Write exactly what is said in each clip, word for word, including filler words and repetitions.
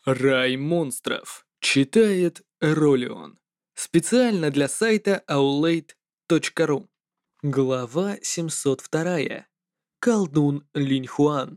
Рай монстров. Читает Ролион. Специально для сайта аулейт точка ру. Глава семьсот два. Колдун Линьхуан.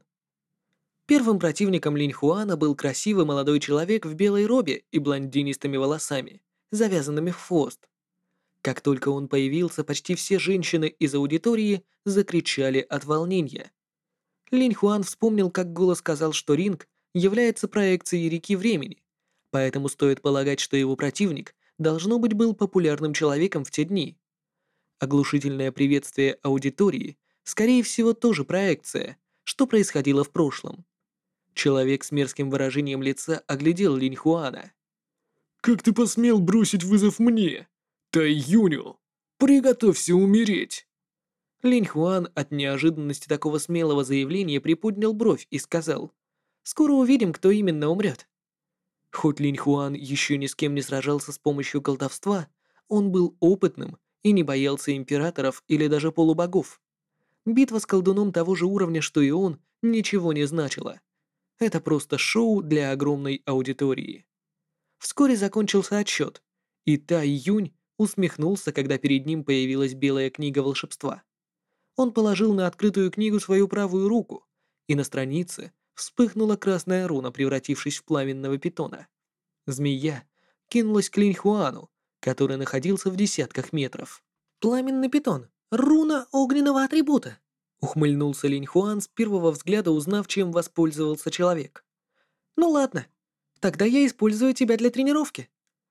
Первым противником Линьхуана был красивый молодой человек в белой робе и блондинистыми волосами, завязанными в хвост. Как только он появился, почти все женщины из аудитории закричали от волнения. Линьхуан вспомнил, как голос сказал, что ринг является проекцией реки времени, поэтому стоит полагать, что его противник должно быть был популярным человеком в те дни. Оглушительное приветствие аудитории, скорее всего, тоже проекция, что происходило в прошлом. Человек с мерзким выражением лица оглядел Линьхуана. «Как ты посмел бросить вызов мне? Тай Юню! Приготовься умереть!» Линьхуан от неожиданности такого смелого заявления приподнял бровь и сказал: «Скоро увидим, кто именно умрет». Хоть Линьхуан еще ни с кем не сражался с помощью колдовства, он был опытным и не боялся императоров или даже полубогов. Битва с колдуном того же уровня, что и он, ничего не значила. Это просто шоу для огромной аудитории. Вскоре закончился отсчет, и Тай Юнь усмехнулся, когда перед ним появилась белая книга волшебства. Он положил на открытую книгу свою правую руку, и на странице вспыхнула красная руна, превратившись в пламенного питона. Змея кинулась к Линьхуану, который находился в десятках метров. «Пламенный питон! Руна огненного атрибута!» Ухмыльнулся Линьхуан с первого взгляда, узнав, чем воспользовался человек. «Ну ладно, тогда я использую тебя для тренировки».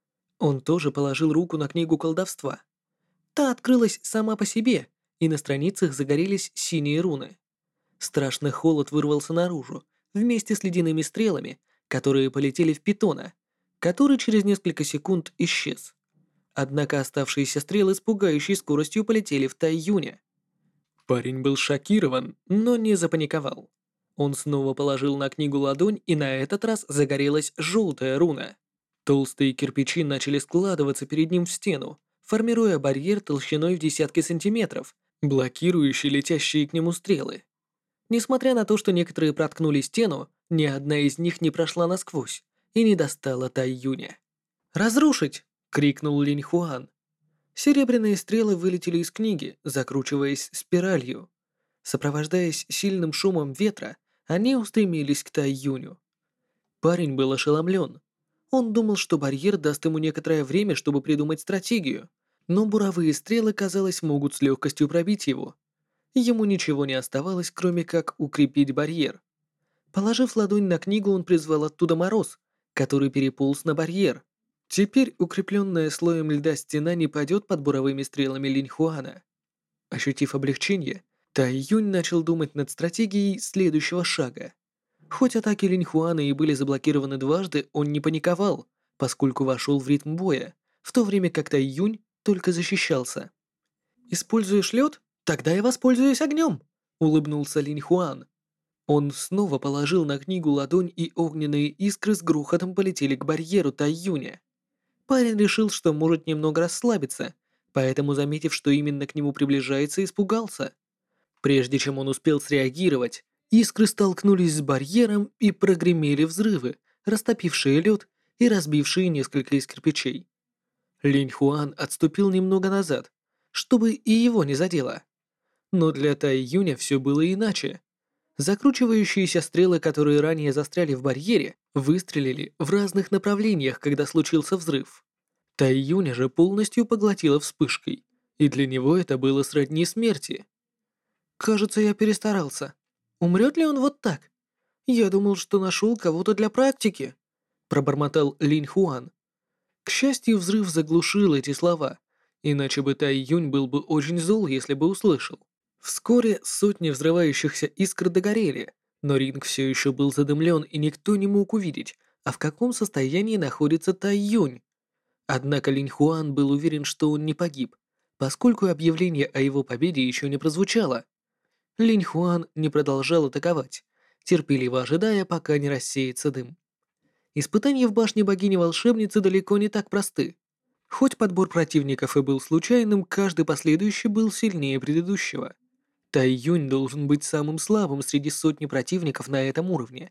Он тоже положил руку на книгу колдовства. Та открылась сама по себе, и на страницах загорелись синие руны. Страшный холод вырвался наружу, вместе с ледяными стрелами, которые полетели в питона, который через несколько секунд исчез. Однако оставшиеся стрелы с пугающей скоростью полетели в Тай Юня. Парень был шокирован, но не запаниковал. Он снова положил на книгу ладонь, и на этот раз загорелась желтая руна. Толстые кирпичи начали складываться перед ним в стену, формируя барьер толщиной в десятки сантиметров, блокирующий летящие к нему стрелы. Несмотря на то, что некоторые проткнули стену, ни одна из них не прошла насквозь и не достала Тай Юня. «Разрушить!» — крикнул Линьхуан. Серебряные стрелы вылетели из книги, закручиваясь спиралью. Сопровождаясь сильным шумом ветра, они устремились к Тай Юню. Парень был ошеломлен. Он думал, что барьер даст ему некоторое время, чтобы придумать стратегию, но буровые стрелы, казалось, могут с легкостью пробить его. Ему ничего не оставалось, кроме как укрепить барьер. Положив ладонь на книгу, он призвал оттуда мороз, который переполз на барьер. Теперь укрепленная слоем льда стена не падет под буровыми стрелами Линьхуана. Ощутив облегчение, Тай Юнь начал думать над стратегией следующего шага. Хоть атаки Линьхуана и были заблокированы дважды, он не паниковал, поскольку вошел в ритм боя, в то время как Тай Юнь только защищался. «Используешь лед? Тогда я воспользуюсь огнем!» — улыбнулся Линьхуан. Он снова положил на книгу ладонь, и огненные искры с грохотом полетели к барьеру Тай Юня. Парень решил, что может немного расслабиться, поэтому, заметив, что именно к нему приближается, испугался. Прежде чем он успел среагировать, искры столкнулись с барьером и прогремели взрывы, растопившие лед и разбившие несколько из кирпичей. Линьхуан отступил немного назад, чтобы и его не задело. Но для Тай Юня все было иначе. Закручивающиеся стрелы, которые ранее застряли в барьере, выстрелили в разных направлениях, когда случился взрыв. Тай Юня же полностью поглотила вспышкой, и для него это было сродни смерти. «Кажется, я перестарался. Умрет ли он вот так? Я думал, что нашел кого-то для практики», — пробормотал Линьхуан. К счастью, взрыв заглушил эти слова, иначе бы Тай Юнь был бы очень зол, если бы услышал. Вскоре сотни взрывающихся искр догорели, но ринг все еще был задымлен, и никто не мог увидеть, а в каком состоянии находится Тай Юнь. Однако Линьхуан был уверен, что он не погиб, поскольку объявление о его победе еще не прозвучало. Линьхуан не продолжал атаковать, терпеливо ожидая, пока не рассеется дым. Испытания в башне богини-волшебницы далеко не так просты. Хоть подбор противников и был случайным, каждый последующий был сильнее предыдущего. Тай Юнь должен быть самым слабым среди сотни противников на этом уровне,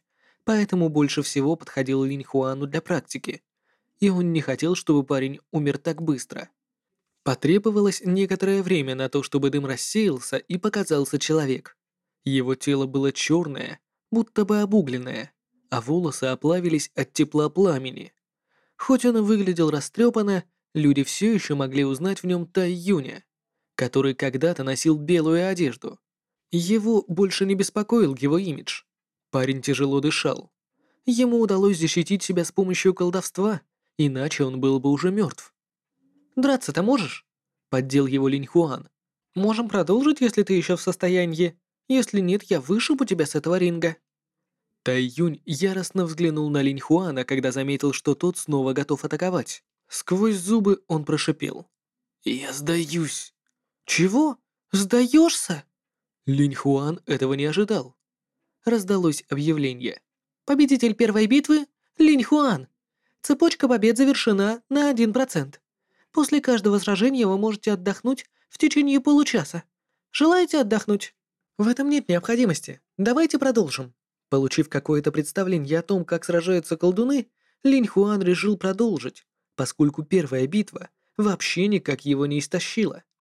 поэтому больше всего подходил Линь Хуану для практики, и он не хотел, чтобы парень умер так быстро. Потребовалось некоторое время на то, чтобы дым рассеялся и показался человек. Его тело было черное, будто бы обугленное, а волосы оплавились от тепла пламени. Хоть он и выглядел растрепанно, люди все еще могли узнать в нем Тай Юня, который когда-то носил белую одежду. Его больше не беспокоил его имидж. Парень тяжело дышал. Ему удалось защитить себя с помощью колдовства, иначе он был бы уже мертв. «Драться-то можешь?» — поддел его Линь Хуан. «Можем продолжить, если ты еще в состоянии. Если нет, я вышибу тебя с этого ринга». Тай Юнь яростно взглянул на Линь Хуана, когда заметил, что тот снова готов атаковать. Сквозь зубы он прошипел: «Я сдаюсь». «Чего? Сдаешься?» Линь Хуан этого не ожидал. Раздалось объявление. «Победитель первой битвы — Линь Хуан. Цепочка побед завершена на один процент. После каждого сражения вы можете отдохнуть в течение получаса. Желаете отдохнуть? В этом нет необходимости. Давайте продолжим». Получив какое-то представление о том, как сражаются колдуны, Линь Хуан решил продолжить, поскольку первая битва вообще никак его не истощила.